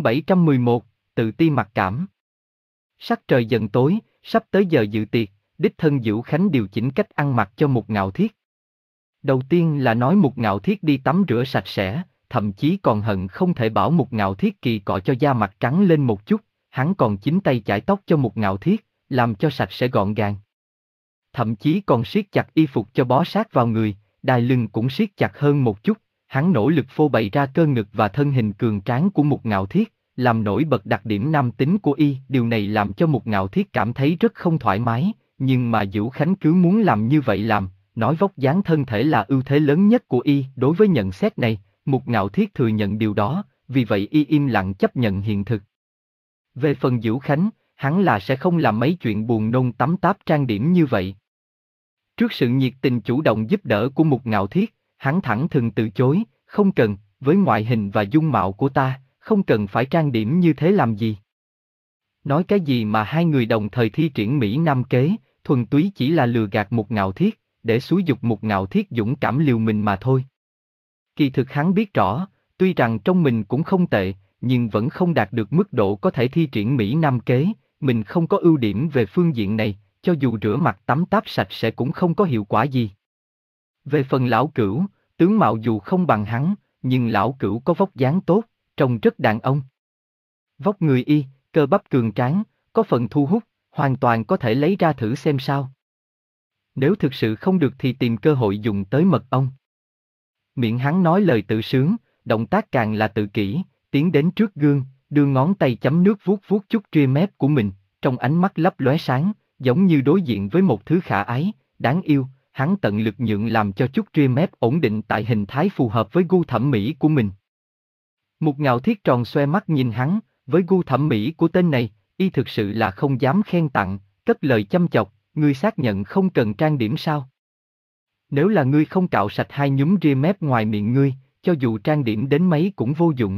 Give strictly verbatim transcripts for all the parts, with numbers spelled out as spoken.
bảy trăm mười một, tự ti mặc cảm. Sắc trời dần tối, sắp tới giờ dự tiệc, đích thân Dữu Khánh điều chỉnh cách ăn mặc cho Mục Ngạo Thiết. Đầu tiên là nói Mục Ngạo Thiết đi tắm rửa sạch sẽ, thậm chí còn hận không thể bảo Mục Ngạo Thiết kỳ cọ cho da mặt trắng lên một chút, hắn còn chính tay chải tóc cho Mục Ngạo Thiết, làm cho sạch sẽ gọn gàng. Thậm chí còn siết chặt y phục cho bó sát vào người, đai lưng cũng siết chặt hơn một chút, hắn nỗ lực phô bày ra cơ ngực và thân hình cường tráng của Mục Ngạo Thiết, làm nổi bật đặc điểm nam tính của y, điều này làm cho Mục Ngạo Thiết cảm thấy rất không thoải mái, nhưng mà Dữu Khánh cứ muốn làm như vậy làm, nói vóc dáng thân thể là ưu thế lớn nhất của y. Đối với nhận xét này, Mục Ngạo Thiết thừa nhận điều đó, vì vậy y im lặng chấp nhận hiện thực. Về phần Dữu Khánh, hắn là sẽ không làm mấy chuyện buồn nôn tắm táp trang điểm như vậy. Trước sự nhiệt tình chủ động giúp đỡ của Mục Ngạo Thiết, hắn thẳng thừng từ chối, không cần, với ngoại hình và dung mạo của ta, không cần phải trang điểm như thế làm gì. Nói cái gì mà hai người đồng thời thi triển Mỹ Nam kế, thuần túy chỉ là lừa gạt Mục Ngạo Thiết, để xúi giục Mục Ngạo Thiết dũng cảm liều mình mà thôi. Kỳ thực hắn biết rõ, tuy rằng trong mình cũng không tệ, nhưng vẫn không đạt được mức độ có thể thi triển Mỹ Nam kế, mình không có ưu điểm về phương diện này, cho dù rửa mặt tắm táp sạch sẽ cũng không có hiệu quả gì. Về phần lão Cửu, tướng mạo dù không bằng hắn, nhưng lão Cửu có vóc dáng tốt, trông rất đàn ông. Vóc người y, cơ bắp cường tráng, có phần thu hút, hoàn toàn có thể lấy ra thử xem sao. Nếu thực sự không được thì tìm cơ hội dùng tới mật ong. Miệng hắn nói lời tự sướng, động tác càng là tự kỷ, tiến đến trước gương, đưa ngón tay chấm nước vuốt vuốt chút ria mép của mình, trong ánh mắt lấp lóe sáng, giống như đối diện với một thứ khả ái, đáng yêu, hắn tận lực nhượng làm cho chút ria mép ổn định tại hình thái phù hợp với gu thẩm mỹ của mình. Mục Ngạo Thiết tròn xoe mắt nhìn hắn, với gu thẩm mỹ của tên này, y thực sự là không dám khen tặng, cất lời châm chọc, ngươi xác nhận không cần trang điểm sao? Nếu là ngươi không cạo sạch hai nhúm ria mép ngoài miệng ngươi, cho dù trang điểm đến mấy cũng vô dụng.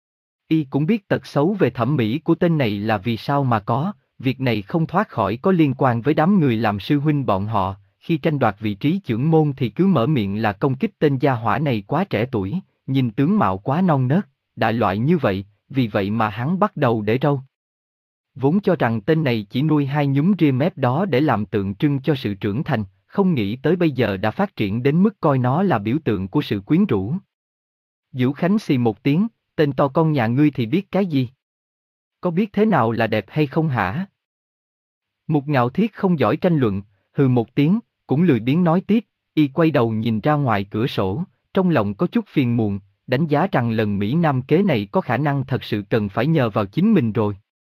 Y cũng biết tật xấu về thẩm mỹ của tên này là vì sao mà có, việc này không thoát khỏi có liên quan với đám người làm sư huynh bọn họ, khi tranh đoạt vị trí chưởng môn thì cứ mở miệng là công kích tên gia hỏa này quá trẻ tuổi, nhìn tướng mạo quá non nớt, đại loại như vậy, vì vậy mà hắn bắt đầu để râu. Vốn cho rằng tên này chỉ nuôi hai nhúm ria mép đó để làm tượng trưng cho sự trưởng thành, không nghĩ tới bây giờ đã phát triển đến mức coi nó là biểu tượng của sự quyến rũ. Dữu Khánh xì một tiếng, tên to con nhà ngươi thì biết cái gì? Có biết thế nào là đẹp hay không hả? Mục Ngạo Thiết không giỏi tranh luận, hừ một tiếng, cũng lười biếng nói tiếp, y quay đầu nhìn ra ngoài cửa sổ, trong lòng có chút phiền muộn, đánh giá rằng lần Mỹ Nam kế này có khả năng thật sự cần phải nhờ vào chính mình rồi.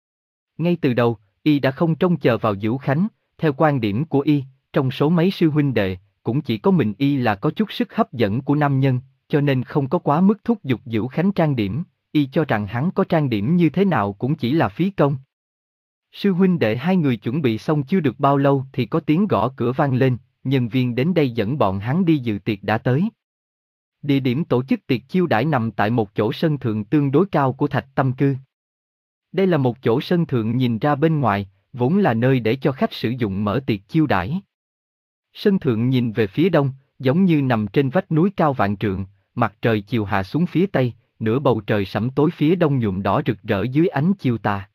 Ngay từ đầu, y đã không trông chờ vào Dữu Khánh, theo quan điểm của y, trong số mấy sư huynh đệ, cũng chỉ có mình y là có chút sức hấp dẫn của nam nhân, cho nên không có quá mức thúc giục Dữu Khánh trang điểm, y cho rằng hắn có trang điểm như thế nào cũng chỉ là phí công. Sư huynh đệ hai người chuẩn bị xong chưa được bao lâu thì có tiếng gõ cửa vang lên, nhân viên đến đây dẫn bọn hắn đi dự tiệc đã tới. Địa điểm tổ chức tiệc chiêu đãi nằm tại một chỗ sân thượng tương đối cao của Thạch Tâm Cư. Đây là một chỗ sân thượng nhìn ra bên ngoài, vốn là nơi để cho khách sử dụng mở tiệc chiêu đãi. Sân thượng nhìn về phía đông, giống như nằm trên vách núi cao vạn trượng, mặt trời chiều hạ xuống phía tây, nửa bầu trời sẫm tối phía đông nhuộm đỏ rực rỡ dưới ánh chiều tà.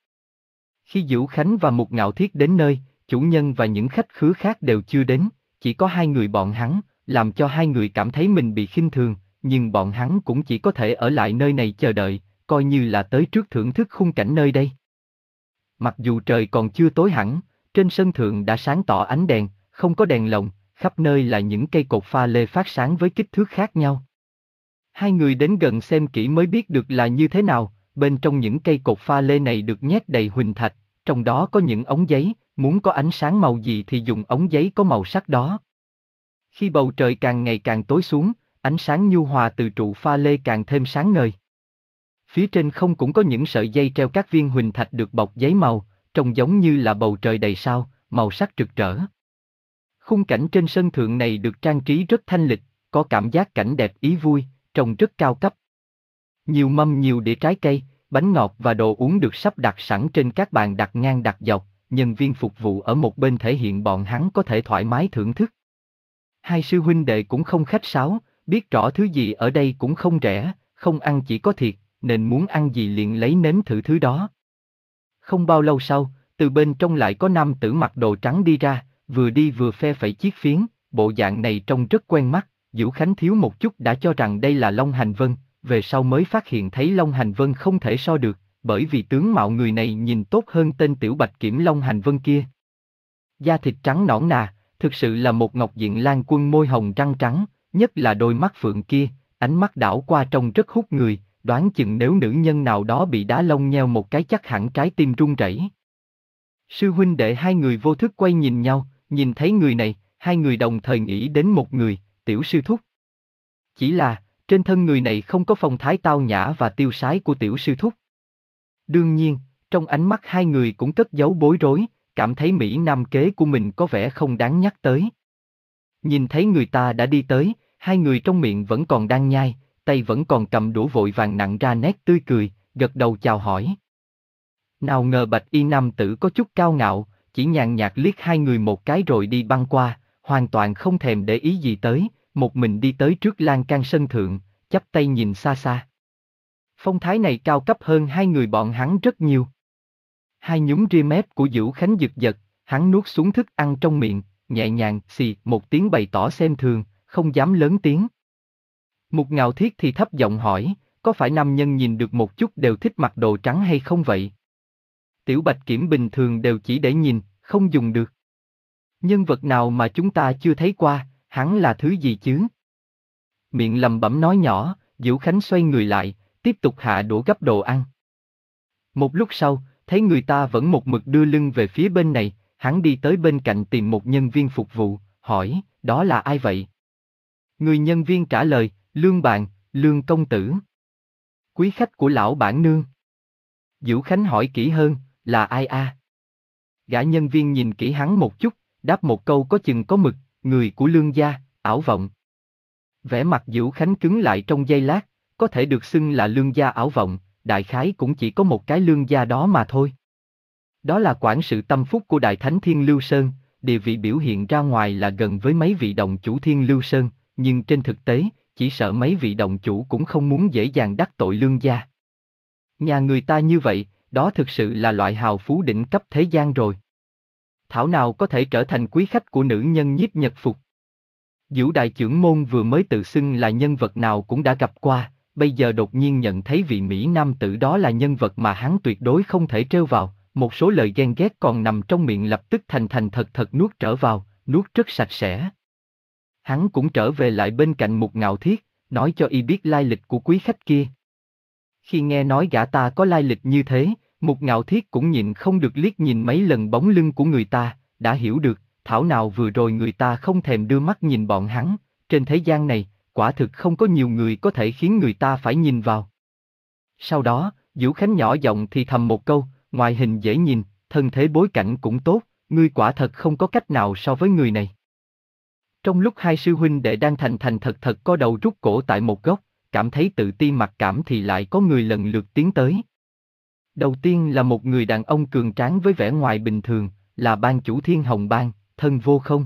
Khi Dữu Khánh và Mục Ngạo Thiết đến nơi, chủ nhân và những khách khứa khác đều chưa đến, chỉ có hai người bọn hắn, làm cho hai người cảm thấy mình bị khinh thường, nhưng bọn hắn cũng chỉ có thể ở lại nơi này chờ đợi, coi như là tới trước thưởng thức khung cảnh nơi đây. Mặc dù trời còn chưa tối hẳn, trên sân thượng đã sáng tỏ ánh đèn, không có đèn lồng, khắp nơi là những cây cột pha lê phát sáng với kích thước khác nhau. Hai người đến gần xem kỹ mới biết được là như thế nào, bên trong những cây cột pha lê này được nhét đầy huỳnh thạch, trong đó có những ống giấy, muốn có ánh sáng màu gì thì dùng ống giấy có màu sắc đó. Khi bầu trời càng ngày càng tối xuống, ánh sáng nhu hòa từ trụ pha lê càng thêm sáng ngời. Phía trên không cũng có những sợi dây treo các viên huỳnh thạch được bọc giấy màu, trông giống như là bầu trời đầy sao, màu sắc rực rỡ. Khung cảnh trên sân thượng này được trang trí rất thanh lịch, có cảm giác cảnh đẹp ý vui, trông rất cao cấp. Nhiều mâm nhiều đĩa trái cây, bánh ngọt và đồ uống được sắp đặt sẵn trên các bàn đặt ngang đặt dọc, nhân viên phục vụ ở một bên thể hiện bọn hắn có thể thoải mái thưởng thức. Hai sư huynh đệ cũng không khách sáo, biết rõ thứ gì ở đây cũng không rẻ, không ăn chỉ có thiệt, nên muốn ăn gì liền lấy nếm thử thứ đó. Không bao lâu sau, từ bên trong lại có nam tử mặc đồ trắng đi ra, vừa đi vừa phe phẩy chiếc phiến, bộ dạng này trông rất quen mắt. Vũ Khánh thiếu một chút đã cho rằng đây là Long Hành Vân, về sau mới phát hiện thấy Long Hành Vân không thể so được, bởi vì tướng mạo người này nhìn tốt hơn tên Tiểu Bạch Kiểm Long Hành Vân kia. Da thịt trắng nõn nà, thực sự là một ngọc diện lang quân, môi hồng răng trắng, nhất là đôi mắt phượng kia, ánh mắt đảo qua trông rất hút người, đoán chừng nếu nữ nhân nào đó bị đá lông nheo một cái chắc hẳn trái tim run rẩy. Sư huynh đệ hai người vô thức quay nhìn nhau, nhìn thấy người này, hai người đồng thời nghĩ đến một người, Tiểu sư thúc. Chỉ là, trên thân người này không có phong thái tao nhã và tiêu sái của Tiểu sư thúc. Đương nhiên, trong ánh mắt hai người cũng cất giấu bối rối, cảm thấy Mỹ Nam kế của mình có vẻ không đáng nhắc tới. Nhìn thấy người ta đã đi tới, hai người trong miệng vẫn còn đang nhai, tay vẫn còn cầm đũa vội vàng nặn ra nét tươi cười, gật đầu chào hỏi. Nào ngờ bạch y nam tử có chút cao ngạo, chỉ nhàn nhạt liếc hai người một cái rồi đi băng qua, hoàn toàn không thèm để ý gì tới, một mình đi tới trước lan can sân thượng, chắp tay nhìn xa xa. Phong thái này cao cấp hơn hai người bọn hắn rất nhiều. Hai nhúm ria mép của Vũ Khánh giật giật, hắn nuốt xuống thức ăn trong miệng, nhẹ nhàng xì một tiếng bày tỏ xem thường, không dám lớn tiếng. Mục Ngạo Thiết thì thấp giọng hỏi, có phải nam nhân nhìn được một chút đều thích mặc đồ trắng hay không vậy? Tiểu Bạch Kiểm bình thường đều chỉ để nhìn, không dùng được. Nhân vật nào mà chúng ta chưa thấy qua, hắn là thứ gì chứ? Miệng lẩm bẩm nói nhỏ, Vũ Khánh xoay người lại, tiếp tục hạ đũa gấp đồ ăn. Một lúc sau, thấy người ta vẫn một mực đưa lưng về phía bên này, hắn đi tới bên cạnh tìm một nhân viên phục vụ, hỏi, đó là ai vậy? Người nhân viên trả lời, Lương bạn, Lương công tử. Quý khách của lão bản nương. Vũ Khánh hỏi kỹ hơn, là ai a? À? Gã nhân viên nhìn kỹ hắn một chút, đáp một câu có chừng có mực, người của Lương gia, Ảo Vọng. Vẻ mặt Vũ Khánh cứng lại trong giây lát, có thể được xưng là Lương gia Ảo Vọng, đại khái cũng chỉ có một cái Lương gia đó mà thôi. Đó là quản sự tâm phúc của Đại Thánh Thiên Lưu Sơn, địa vị biểu hiện ra ngoài là gần với mấy vị động chủ Thiên Lưu Sơn, nhưng trên thực tế, chỉ sợ mấy vị động chủ cũng không muốn dễ dàng đắc tội Lương gia. Nhà người ta như vậy, đó thực sự là loại hào phú đỉnh cấp thế gian rồi. Thảo nào có thể trở thành quý khách của nữ nhân nhiếp nhật phục. Vũ đại trưởng môn vừa mới tự xưng là nhân vật nào cũng đã gặp qua, bây giờ đột nhiên nhận thấy vị Mỹ nam tử đó là nhân vật mà hắn tuyệt đối không thể trêu vào, một số lời ghen ghét còn nằm trong miệng lập tức thành thành thật thật nuốt trở vào, nuốt rất sạch sẽ. Hắn cũng trở về lại bên cạnh Mục Ngạo Thiết, nói cho y biết lai lịch của quý khách kia. Khi nghe nói gã ta có lai lịch như thế, Mục Ngạo Thiết cũng nhịn không được liếc nhìn mấy lần bóng lưng của người ta, đã hiểu được, thảo nào vừa rồi người ta không thèm đưa mắt nhìn bọn hắn, trên thế gian này, quả thực không có nhiều người có thể khiến người ta phải nhìn vào. Sau đó, Vũ Khánh nhỏ giọng thì thầm một câu, ngoại hình dễ nhìn, thân thế bối cảnh cũng tốt, ngươi quả thật không có cách nào so với người này. Trong lúc hai sư huynh đệ đang thành thành thật thật co đầu rút cổ tại một góc, cảm thấy tự ti mặc cảm thì lại có người lần lượt tiến tới. Đầu tiên là một người đàn ông cường tráng với vẻ ngoài bình thường, là ban chủ Thiên Hồng Bang, Thân Vô Không.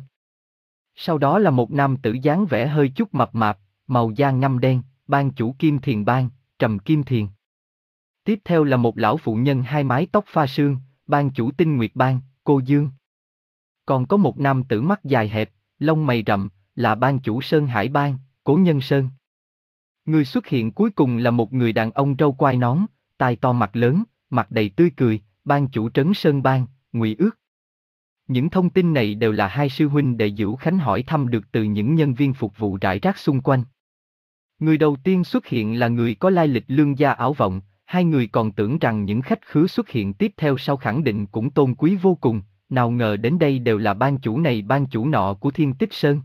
Sau đó là một nam tử dáng vẻ hơi chút mập mạp, màu da ngăm đen, ban chủ Kim Thiền Bang, Trầm Kim Thiền. Tiếp theo là một lão phụ nhân hai mái tóc pha sương, ban chủ Tinh Nguyệt Bang, Cô Dương. Còn có một nam tử mắt dài hẹp, lông mày rậm, là ban chủ Sơn Hải Bang, Cố Nhân Sơn. Người xuất hiện cuối cùng là một người đàn ông râu quai nón, tai to mặt lớn, mặt đầy tươi cười, ban chủ Trấn Sơn Bang, Ngụy Ước. Những thông tin này đều là hai sư huynh đệ Vũ Khánh hỏi thăm được từ những nhân viên phục vụ rải rác xung quanh. Người đầu tiên xuất hiện là người có lai lịch Lương gia Ảo Vọng, hai người còn tưởng rằng những khách khứa xuất hiện tiếp theo sau khẳng định cũng tôn quý vô cùng, nào ngờ đến đây đều là ban chủ này ban chủ nọ của Thiên Tích Sơn.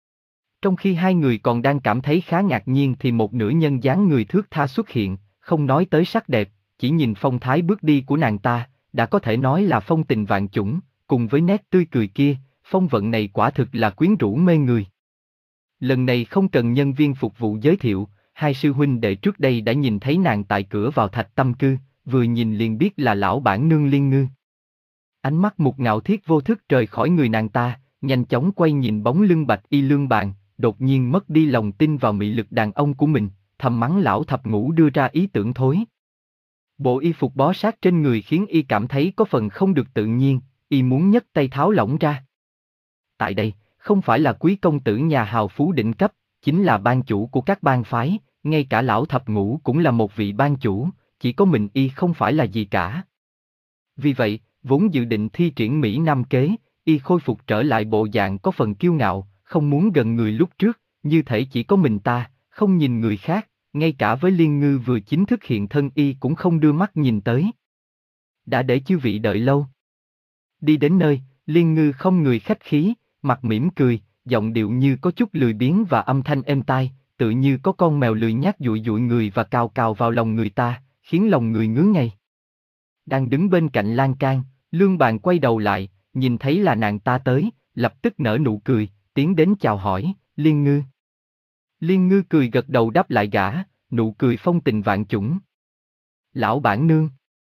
Trong khi hai người còn đang cảm thấy khá ngạc nhiên thì một nữ nhân dáng người thướt tha xuất hiện, không nói tới sắc đẹp, chỉ nhìn phong thái bước đi của nàng ta, đã có thể nói là phong tình vạn chủng, cùng với nét tươi cười kia, phong vận này quả thực là quyến rũ mê người. Lần này không cần nhân viên phục vụ giới thiệu, hai sư huynh đệ trước đây đã nhìn thấy nàng tại cửa vào Thạch Tâm Cư, vừa nhìn liền biết là lão bản nương Liên Ngư. Ánh mắt Mục Ngạo Thiết vô thức rời khỏi người nàng ta, nhanh chóng quay nhìn bóng lưng bạch y Lương bạn, đột nhiên mất đi lòng tin vào mị lực đàn ông của mình, thầm mắng lão thập ngũ đưa ra ý tưởng thối. Bộ y phục bó sát trên người khiến y cảm thấy có phần không được tự nhiên, y muốn nhấc tay tháo lỏng ra. Tại đây, không phải là quý công tử nhà hào phú đỉnh cấp, chính là ban chủ của các bang phái, ngay cả lão thập ngũ cũng là một vị ban chủ, chỉ có mình y không phải là gì cả. Vì vậy, vốn dự định thi triển Mỹ Nam kế, y khôi phục trở lại bộ dạng có phần kiêu ngạo, không muốn gần người lúc trước, như thể chỉ có mình ta, không nhìn người khác, ngay cả với Liên Ngư vừa chính thức hiện thân y cũng không đưa mắt nhìn tới. Đã để chư vị đợi lâu. Đi đến nơi, Liên Ngư không người khách khí, mặt mỉm cười, giọng điệu như có chút lười biếng và âm thanh êm tai, tự như có con mèo lười nhác dụi dụi người và cào cào vào lòng người ta, khiến lòng người ngứa ngay. Đang đứng bên cạnh lan can, Lương Bàn quay đầu lại, nhìn thấy là nàng ta tới, lập tức nở nụ cười, tiến đến chào hỏi, Liên Ngư. Liên Ngư cười gật đầu đáp lại gã, nụ cười phong tình vạn chủng. Lão bản nương.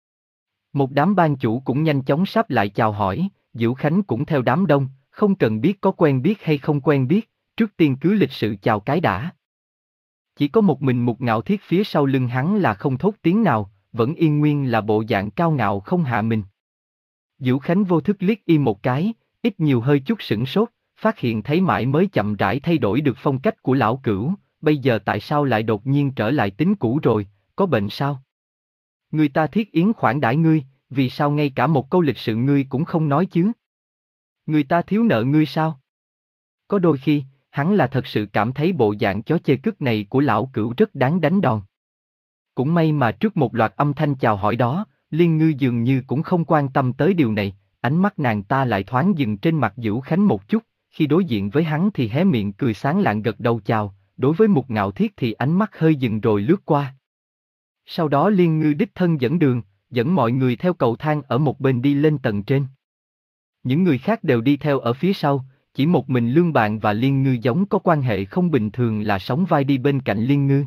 Một đám ban chủ cũng nhanh chóng sắp lại chào hỏi, Diễu Khánh cũng theo đám đông, không cần biết có quen biết hay không quen biết, trước tiên cứ lịch sự chào cái đã. Chỉ có một mình Mục Ngạo Thiết phía sau lưng hắn là không thốt tiếng nào, vẫn yên nguyên là bộ dạng cao ngạo không hạ mình. Diễu Khánh vô thức liếc y một cái, ít nhiều hơi chút sửng sốt, phát hiện thấy mãi mới chậm rãi thay đổi được phong cách của lão cửu, bây giờ tại sao lại đột nhiên trở lại tính cũ rồi, có bệnh sao? Người ta thiết yến khoản đãi ngươi, vì sao ngay cả một câu lịch sự ngươi cũng không nói chứ? Người ta thiếu nợ ngươi sao? Có đôi khi, hắn là thật sự cảm thấy bộ dạng chó chê cứt này của lão cửu rất đáng đánh đòn. Cũng may mà trước một loạt âm thanh chào hỏi đó, Liên Ngư dường như cũng không quan tâm tới điều này, ánh mắt nàng ta lại thoáng dừng trên mặt Diễu Khánh một chút, khi đối diện với hắn thì hé miệng cười sáng lạng gật đầu chào, đối với Mục Ngạo Thiết thì ánh mắt hơi dừng rồi lướt qua. Sau đó Liên Ngư đích thân dẫn đường, dẫn mọi người theo cầu thang ở một bên đi lên tầng trên. Những người khác đều đi theo ở phía sau, chỉ một mình Lương Bàn và Liên Ngư giống có quan hệ không bình thường là sóng vai đi bên cạnh Liên Ngư.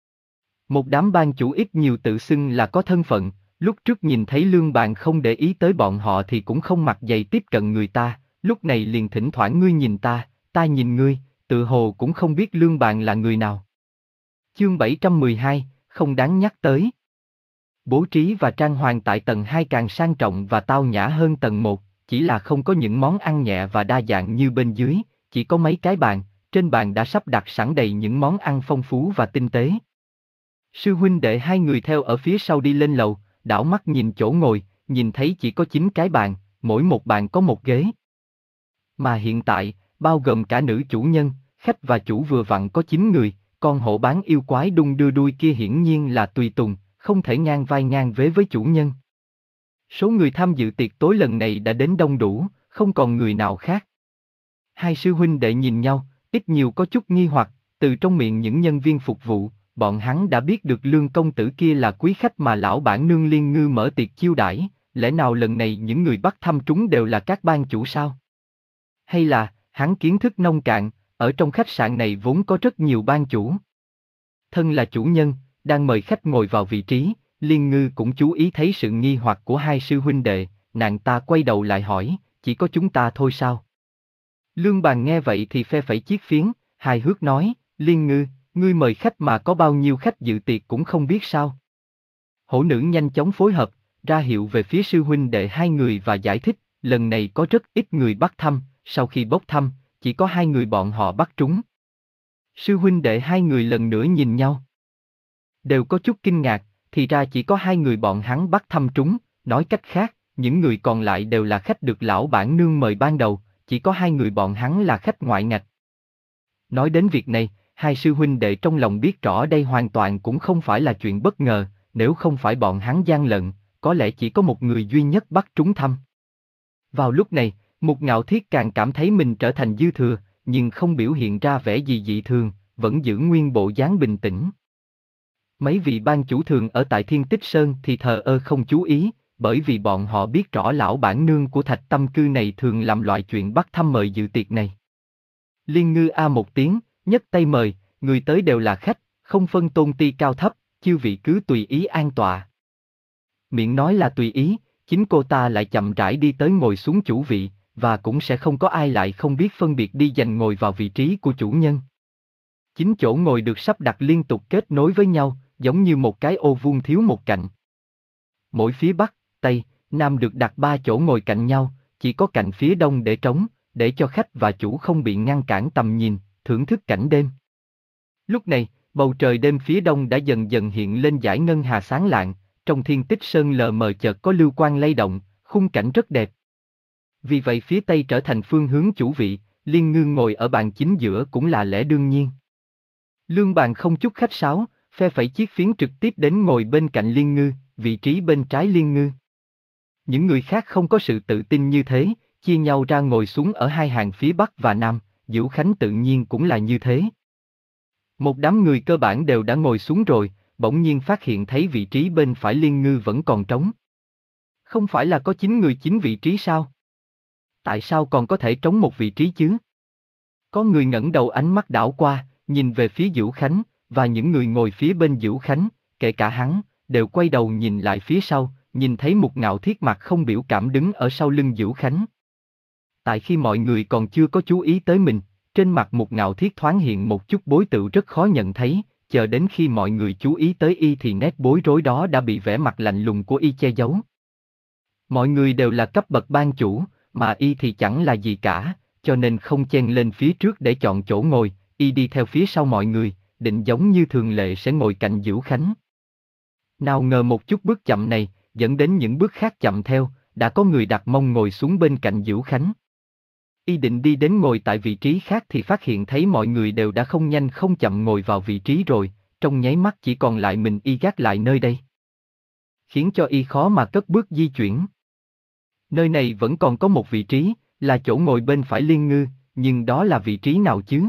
Một đám ban chủ ít nhiều tự xưng là có thân phận, lúc trước nhìn thấy Lương Bàn không để ý tới bọn họ thì cũng không mặt dày tiếp cận người ta, lúc này liền thỉnh thoảng ngươi nhìn ta, ta nhìn ngươi, tự hồ cũng không biết Lương Bàn là người nào. Chương bảy trăm mười hai, không đáng nhắc tới. Bố trí và trang hoàng tại tầng hai càng sang trọng và tao nhã hơn tầng một, chỉ là không có những món ăn nhẹ và đa dạng như bên dưới, chỉ có mấy cái bàn, trên bàn đã sắp đặt sẵn đầy những món ăn phong phú và tinh tế. Sư huynh đệ hai người theo ở phía sau đi lên lầu, đảo mắt nhìn chỗ ngồi, nhìn thấy chỉ có chín cái bàn, mỗi một bàn có một ghế. Mà hiện tại, bao gồm cả nữ chủ nhân, khách và chủ vừa vặn có chín người, con hổ bán yêu quái đung đưa đuôi kia hiển nhiên là tùy tùng, không thể ngang vai ngang vế với chủ nhân. Số người tham dự tiệc tối lần này đã đến đông đủ, không còn người nào khác. Hai sư huynh đệ nhìn nhau, ít nhiều có chút nghi hoặc, từ trong miệng những nhân viên phục vụ, bọn hắn đã biết được Lương công tử kia là quý khách mà lão bản nương Liên Ngư mở tiệc chiêu đãi, lẽ nào lần này những người bắt thăm trúng đều là các ban chủ sao? Hay là, hắn kiến thức nông cạn, ở trong khách sạn này vốn có rất nhiều ban chủ. Thân là chủ nhân, đang mời khách ngồi vào vị trí, Liên Ngư cũng chú ý thấy sự nghi hoặc của hai sư huynh đệ, nàng ta quay đầu lại hỏi, chỉ có chúng ta thôi sao? Lương Bàn nghe vậy thì phe phẩy chiếc phiến, hài hước nói, Liên Ngư, ngươi mời khách mà có bao nhiêu khách dự tiệc cũng không biết sao? Hổ nữ nhanh chóng phối hợp, ra hiệu về phía sư huynh đệ hai người và giải thích, lần này có rất ít người bắt thăm, sau khi bốc thăm, chỉ có hai người bọn họ bắt trúng. Sư huynh đệ hai người lần nữa nhìn nhau. Đều có chút kinh ngạc, thì ra chỉ có hai người bọn hắn bắt thăm trúng, nói cách khác, những người còn lại đều là khách được lão bản nương mời ban đầu, chỉ có hai người bọn hắn là khách ngoại ngạch. Nói đến việc này, hai sư huynh đệ trong lòng biết rõ đây hoàn toàn cũng không phải là chuyện bất ngờ, nếu không phải bọn hắn gian lận, có lẽ chỉ có một người duy nhất bắt trúng thăm. Vào lúc này, Mục Ngạo Thiết càng cảm thấy mình trở thành dư thừa, nhưng không biểu hiện ra vẻ gì dị thường, vẫn giữ nguyên bộ dáng bình tĩnh. Mấy vị ban chủ thường ở tại Thiên Tích Sơn thì thờ ơ không chú ý, bởi vì bọn họ biết rõ lão bản nương của Thạch Tâm Cư này thường làm loại chuyện bắt thăm mời dự tiệc này. Liên Ngư a một tiếng, nhấc tay mời, người tới đều là khách, không phân tôn ti cao thấp, chư vị cứ tùy ý an tọa. Miệng nói là tùy ý, chính cô ta lại chậm rãi đi tới ngồi xuống chủ vị, và cũng sẽ không có ai lại không biết phân biệt đi giành ngồi vào vị trí của chủ nhân. Chín chỗ ngồi được sắp đặt liên tục kết nối với nhau, giống như một cái ô vuông thiếu một cạnh. Mỗi phía bắc, tây, nam được đặt ba chỗ ngồi cạnh nhau, chỉ có cạnh phía đông để trống, để cho khách và chủ không bị ngăn cản tầm nhìn, thưởng thức cảnh đêm. Lúc này, bầu trời đêm phía đông đã dần dần hiện lên dải ngân hà sáng lạng, trong thiên tích sơn lờ mờ chợt có lưu quang lay động, khung cảnh rất đẹp. Vì vậy phía tây trở thành phương hướng chủ vị, Liên Ngư ngồi ở bàn chính giữa cũng là lẽ đương nhiên. Lương Bàn không chút khách sáo, phe phẩy chiếc phiến trực tiếp đến ngồi bên cạnh Liên Ngư, vị trí bên trái Liên Ngư. Những người khác không có sự tự tin như thế, chia nhau ra ngồi xuống ở hai hàng phía bắc và nam, Dữu Khánh tự nhiên cũng là như thế. Một đám người cơ bản đều đã ngồi xuống rồi, bỗng nhiên phát hiện thấy vị trí bên phải Liên Ngư vẫn còn trống. Không phải là có chín người chín vị trí sao? Tại sao còn có thể trống một vị trí chứ? Có người ngẩng đầu ánh mắt đảo qua, nhìn về phía Dữu Khánh, và những người ngồi phía bên Dữu Khánh, kể cả hắn, đều quay đầu nhìn lại phía sau, nhìn thấy một Ngạo Thiết mặt không biểu cảm đứng ở sau lưng Dữu Khánh. Tại khi mọi người còn chưa có chú ý tới mình, trên mặt một Ngạo Thiết thoáng hiện một chút bối tự rất khó nhận thấy, chờ đến khi mọi người chú ý tới y thì nét bối rối đó đã bị vẻ mặt lạnh lùng của y che giấu. Mọi người đều là cấp bậc ban chủ, mà y thì chẳng là gì cả, cho nên không chen lên phía trước để chọn chỗ ngồi, y đi theo phía sau mọi người, định giống như thường lệ sẽ ngồi cạnh Dữu Khánh. Nào ngờ một chút bước chậm này, dẫn đến những bước khác chậm theo, đã có người đặt mông ngồi xuống bên cạnh Dữu Khánh. Y định đi đến ngồi tại vị trí khác thì phát hiện thấy mọi người đều đã không nhanh không chậm ngồi vào vị trí rồi, trong nháy mắt chỉ còn lại mình y gác lại nơi đây. Khiến cho y khó mà cất bước di chuyển. Nơi này vẫn còn có một vị trí, là chỗ ngồi bên phải Liên Ngư, nhưng đó là vị trí nào chứ?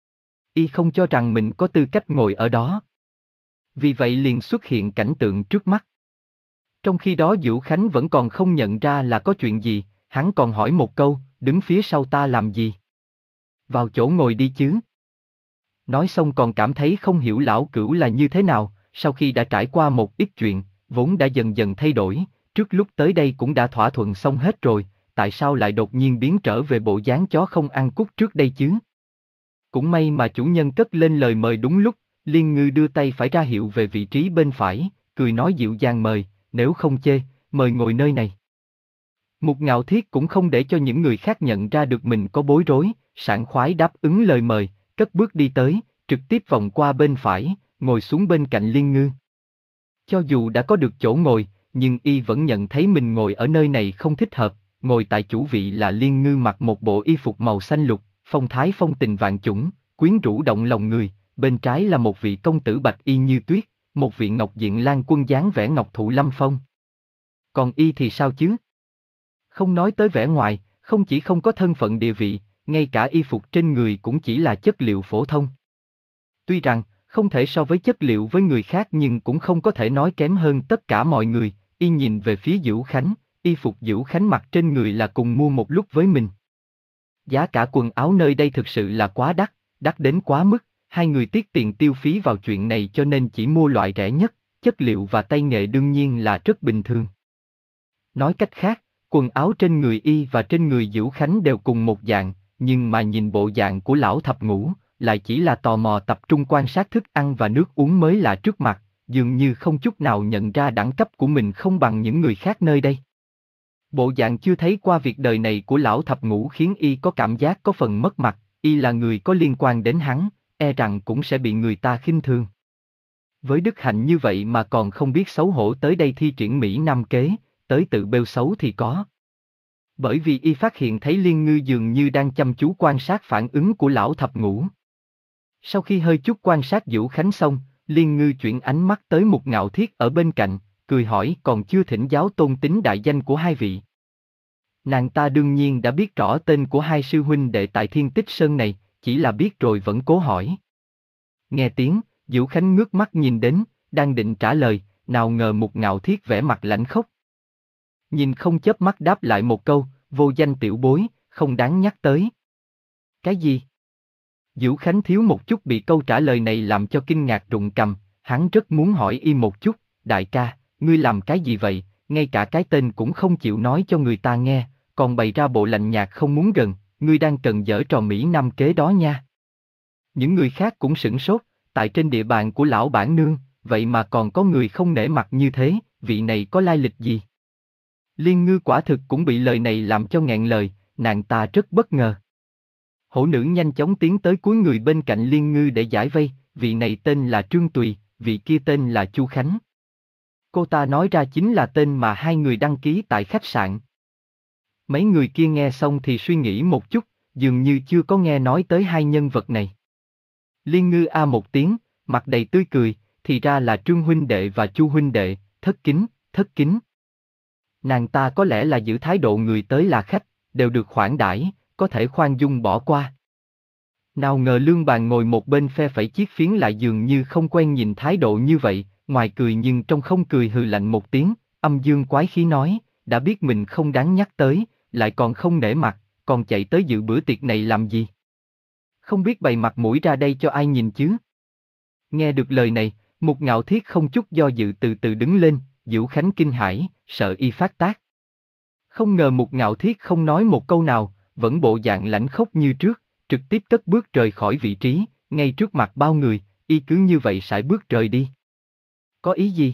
Y không cho rằng mình có tư cách ngồi ở đó. Vì vậy liền xuất hiện cảnh tượng trước mắt. Trong khi đó Dữu Khánh vẫn còn không nhận ra là có chuyện gì, hắn còn hỏi một câu, đứng phía sau ta làm gì? Vào chỗ ngồi đi chứ. Nói xong còn cảm thấy không hiểu lão cửu là như thế nào, sau khi đã trải qua một ít chuyện, vốn đã dần dần thay đổi, trước lúc tới đây cũng đã thỏa thuận xong hết rồi, tại sao lại đột nhiên biến trở về bộ dáng chó không ăn cút trước đây chứ? Cũng may mà chủ nhân cất lên lời mời đúng lúc, Liên Ngư đưa tay phải ra hiệu về vị trí bên phải, cười nói dịu dàng mời, nếu không chê, mời ngồi nơi này. Mục Ngạo Thiết cũng không để cho những người khác nhận ra được mình có bối rối, sảng khoái đáp ứng lời mời, cất bước đi tới, trực tiếp vòng qua bên phải, ngồi xuống bên cạnh Liên Ngư. Cho dù đã có được chỗ ngồi, nhưng y vẫn nhận thấy mình ngồi ở nơi này không thích hợp, ngồi tại chủ vị là Liên Ngư mặc một bộ y phục màu xanh lục, phong thái phong tình vạn chủng, quyến rũ động lòng người, bên trái là một vị công tử bạch y như tuyết, một vị ngọc diện lang quân dáng vẻ ngọc thụ lâm phong. Còn y thì sao chứ? Không nói tới vẻ ngoài, không chỉ không có thân phận địa vị, ngay cả y phục trên người cũng chỉ là chất liệu phổ thông. Tuy rằng, không thể so với chất liệu với người khác nhưng cũng không có thể nói kém hơn tất cả mọi người, y nhìn về phía Dữu Khánh, y phục Dữu Khánh mặc trên người là cùng mua một lúc với mình. Giá cả quần áo nơi đây thực sự là quá đắt, đắt đến quá mức, hai người tiết tiền tiêu phí vào chuyện này cho nên chỉ mua loại rẻ nhất, chất liệu và tay nghệ đương nhiên là rất bình thường. Nói cách khác, quần áo trên người y và trên người Dữu Khánh đều cùng một dạng, nhưng mà nhìn bộ dạng của lão thập ngũ, lại chỉ là tò mò tập trung quan sát thức ăn và nước uống mới lạ trước mặt, dường như không chút nào nhận ra đẳng cấp của mình không bằng những người khác nơi đây. Bộ dạng chưa thấy qua việc đời này của lão thập ngũ khiến y có cảm giác có phần mất mặt, y là người có liên quan đến hắn, e rằng cũng sẽ bị người ta khinh thường. Với đức hạnh như vậy mà còn không biết xấu hổ tới đây thi triển Mỹ Nam kế, tới tự bêu xấu thì có. Bởi vì y phát hiện thấy Liên Ngư dường như đang chăm chú quan sát phản ứng của lão thập ngũ. Sau khi hơi chút quan sát Dữu Khánh xong, Liên Ngư chuyển ánh mắt tới một Ngạo Thiết ở bên cạnh, cười hỏi còn chưa thỉnh giáo tôn tính đại danh của hai vị. Nàng ta đương nhiên đã biết rõ tên của hai sư huynh đệ tại Thiên Tích Sơn này, chỉ là biết rồi vẫn cố hỏi. Nghe tiếng, Dữu Khánh ngước mắt nhìn đến, đang định trả lời, nào ngờ một Ngạo Thiết vẻ mặt lạnh khốc. Nhìn không chớp mắt đáp lại một câu, vô danh tiểu bối, không đáng nhắc tới. Cái gì? Dữu Khánh thiếu một chút bị câu trả lời này làm cho kinh ngạc rụng cằm, hắn rất muốn hỏi y một chút, đại ca, ngươi làm cái gì vậy, ngay cả cái tên cũng không chịu nói cho người ta nghe, còn bày ra bộ lạnh nhạt không muốn gần, ngươi đang cần giở trò Mỹ Nam kế đó nha. Những người khác cũng sửng sốt, tại trên địa bàn của lão bản nương, vậy mà còn có người không nể mặt như thế, vị này có lai lịch gì? Liên Ngư quả thực cũng bị lời này làm cho nghẹn lời, nàng ta rất bất ngờ. Hổ nữ nhanh chóng tiến tới cuối người bên cạnh Liên Ngư để giải vây, vị này tên là Trương Tùy, vị kia tên là Chu Khánh. Cô ta nói ra chính là tên mà hai người đăng ký tại khách sạn. Mấy người kia nghe xong thì suy nghĩ một chút, dường như chưa có nghe nói tới hai nhân vật này. Liên Ngư a một tiếng, mặt đầy tươi cười, thì ra là Trương huynh đệ và Chu huynh đệ, thất kính, thất kính. Nàng ta có lẽ là giữ thái độ người tới là khách, đều được khoản đãi, có thể khoan dung bỏ qua. Nào ngờ Lương Bàn ngồi một bên phe phẩy chiếc phiến lại dường như không quen nhìn thái độ như vậy, ngoài cười nhưng trong không cười hừ lạnh một tiếng, âm dương quái khí nói, đã biết mình không đáng nhắc tới, lại còn không nể mặt, còn chạy tới dự bữa tiệc này làm gì? Không biết bày mặt mũi ra đây cho ai nhìn chứ? Nghe được lời này, Mục Ngạo Thiết không chút do dự từ từ đứng lên, Dữu Khánh kinh hãi, sợ y phát tác. Không ngờ Mục Ngạo Thiết không nói một câu nào, vẫn bộ dạng lãnh khốc như trước, trực tiếp cất bước rời khỏi vị trí, ngay trước mặt bao người, y cứ như vậy sải bước rời đi. Có ý gì?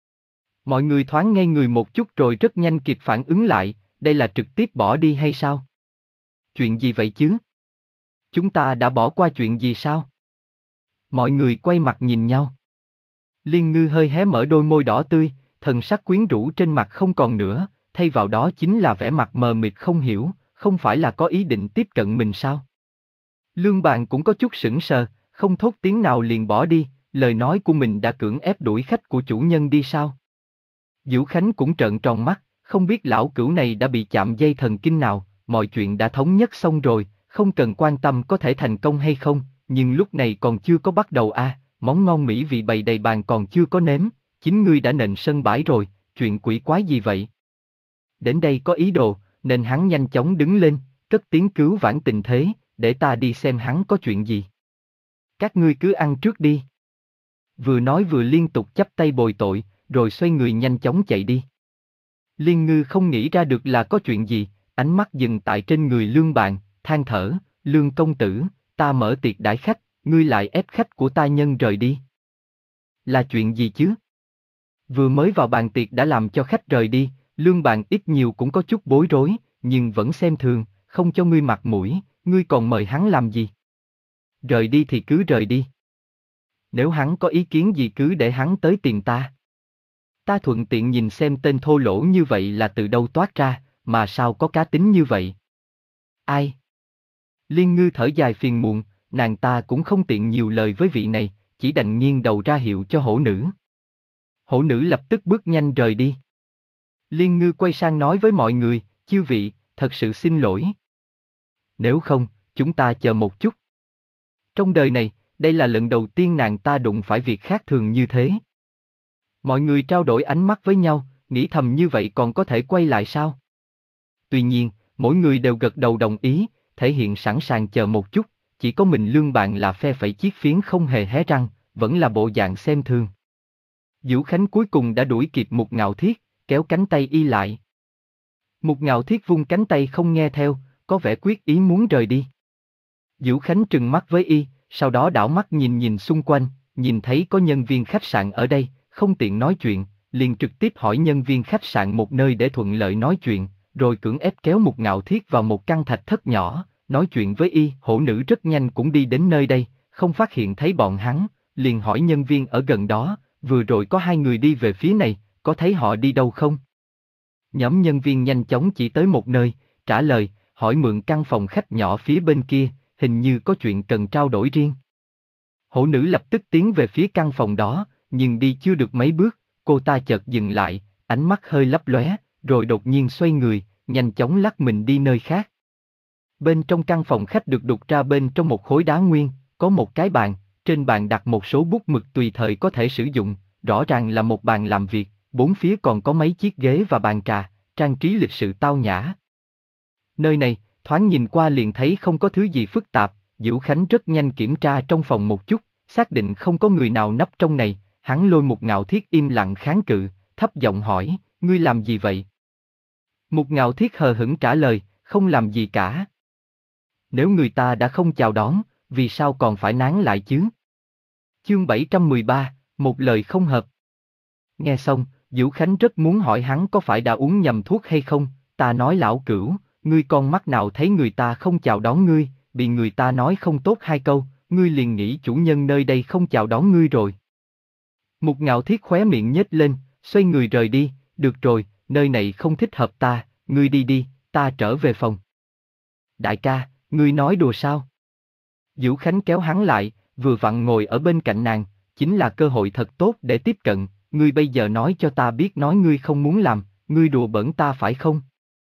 Mọi người thoáng ngây người một chút rồi rất nhanh kịp phản ứng lại, đây là trực tiếp bỏ đi hay sao? Chuyện gì vậy chứ? Chúng ta đã bỏ qua chuyện gì sao? Mọi người quay mặt nhìn nhau. Liên Ngư hơi hé mở đôi môi đỏ tươi, thần sắc quyến rũ trên mặt không còn nữa, thay vào đó chính là vẻ mặt mờ mịt không hiểu, không phải là có ý định tiếp cận mình sao? Lương Bàn cũng có chút sững sờ, không thốt tiếng nào liền bỏ đi, lời nói của mình đã cưỡng ép đuổi khách của chủ nhân đi sao? Dữu Khánh cũng trợn tròn mắt, không biết lão cửu này đã bị chạm dây thần kinh nào, mọi chuyện đã thống nhất xong rồi, không cần quan tâm có thể thành công hay không, nhưng lúc này còn chưa có bắt đầu a, à, món ngon mỹ vị bày đầy bàn còn chưa có nếm, chính ngươi đã nện sân bãi rồi, chuyện quỷ quái gì vậy? Đến đây có ý đồ, nên hắn nhanh chóng đứng lên, cất tiếng cứu vãn tình thế, để ta đi xem hắn có chuyện gì. Các ngươi cứ ăn trước đi. Vừa nói vừa liên tục chắp tay bồi tội, rồi xoay người nhanh chóng chạy đi. Liên Ngư không nghĩ ra được là có chuyện gì, ánh mắt dừng tại trên người Lương Bàn, than thở, Lương công tử, ta mở tiệc đãi khách, ngươi lại ép khách của ta nhân rời đi. Là chuyện gì chứ? Vừa mới vào bàn tiệc đã làm cho khách rời đi, Lương Bàn ít nhiều cũng có chút bối rối, nhưng vẫn xem thường, không cho ngươi mặt mũi, ngươi còn mời hắn làm gì? Rời đi thì cứ rời đi. Nếu hắn có ý kiến gì cứ để hắn tới tìm ta. Ta thuận tiện nhìn xem tên thô lỗ như vậy là từ đâu toát ra, mà sao có cá tính như vậy? Ai? Liên Ngư thở dài phiền muộn, nàng ta cũng không tiện nhiều lời với vị này, chỉ đành nghiêng đầu ra hiệu cho hổ nữ. Hổ nữ lập tức bước nhanh rời đi. Liên Ngư quay sang nói với mọi người, chư vị, thật sự xin lỗi. Nếu không, chúng ta chờ một chút. Trong đời này, đây là lần đầu tiên nàng ta đụng phải việc khác thường như thế. Mọi người trao đổi ánh mắt với nhau, nghĩ thầm như vậy còn có thể quay lại sao? Tuy nhiên, mỗi người đều gật đầu đồng ý, thể hiện sẵn sàng chờ một chút, chỉ có mình Lương Bàn là phe phẩy chiếc phiến không hề hé răng, vẫn là bộ dạng xem thường. Dữu Khánh cuối cùng đã đuổi kịp Mục Ngạo Thiết, kéo cánh tay y lại. Mục Ngạo Thiết vung cánh tay không nghe theo, có vẻ quyết ý muốn rời đi. Dữu Khánh trừng mắt với y, sau đó đảo mắt nhìn nhìn xung quanh, nhìn thấy có nhân viên khách sạn ở đây, không tiện nói chuyện, liền trực tiếp hỏi nhân viên khách sạn một nơi để thuận lợi nói chuyện, rồi cưỡng ép kéo Mục Ngạo Thiết vào một căn thạch thất nhỏ, nói chuyện với y. Hổ nữ rất nhanh cũng đi đến nơi đây, không phát hiện thấy bọn hắn, liền hỏi nhân viên ở gần đó, vừa rồi có hai người đi về phía này, có thấy họ đi đâu không? Nhóm nhân viên nhanh chóng chỉ tới một nơi, trả lời, hỏi mượn căn phòng khách nhỏ phía bên kia, hình như có chuyện cần trao đổi riêng. Hổ nữ lập tức tiến về phía căn phòng đó, nhưng đi chưa được mấy bước, cô ta chợt dừng lại, ánh mắt hơi lấp lóe, rồi đột nhiên xoay người, nhanh chóng lắc mình đi nơi khác. Bên trong căn phòng khách được đục ra bên trong một khối đá nguyên, có một cái bàn, trên bàn đặt một số bút mực tùy thời có thể sử dụng, rõ ràng là một bàn làm việc, bốn phía còn có mấy chiếc ghế và bàn trà, trang trí lịch sự tao nhã. Nơi này, thoáng nhìn qua liền thấy không có thứ gì phức tạp, Dữu Khánh rất nhanh kiểm tra trong phòng một chút, xác định không có người nào nấp trong này, hắn lôi Mục Ngạo Thiết im lặng kháng cự, thấp giọng hỏi, ngươi làm gì vậy? Mục Ngạo Thiết hờ hững trả lời, không làm gì cả. Nếu người ta đã không chào đón, vì sao còn phải nán lại chứ? Chương bảy trăm mười ba, một lời không hợp. Nghe xong, Vũ Khánh rất muốn hỏi hắn có phải đã uống nhầm thuốc hay không. Ta nói lão Cửu, ngươi con mắt nào thấy người ta không chào đón ngươi, bị người ta nói không tốt hai câu, ngươi liền nghĩ chủ nhân nơi đây không chào đón ngươi rồi. Mục Ngạo Thiết khóe miệng nhếch lên, xoay người rời đi. Được rồi, nơi này không thích hợp ta, ngươi đi đi, ta trở về phòng. Đại ca, ngươi nói đùa sao? Vũ Khánh kéo hắn lại, vừa vặn ngồi ở bên cạnh nàng, chính là cơ hội thật tốt để tiếp cận. Ngươi bây giờ nói cho ta biết nói ngươi không muốn làm, ngươi đùa bỡn ta phải không?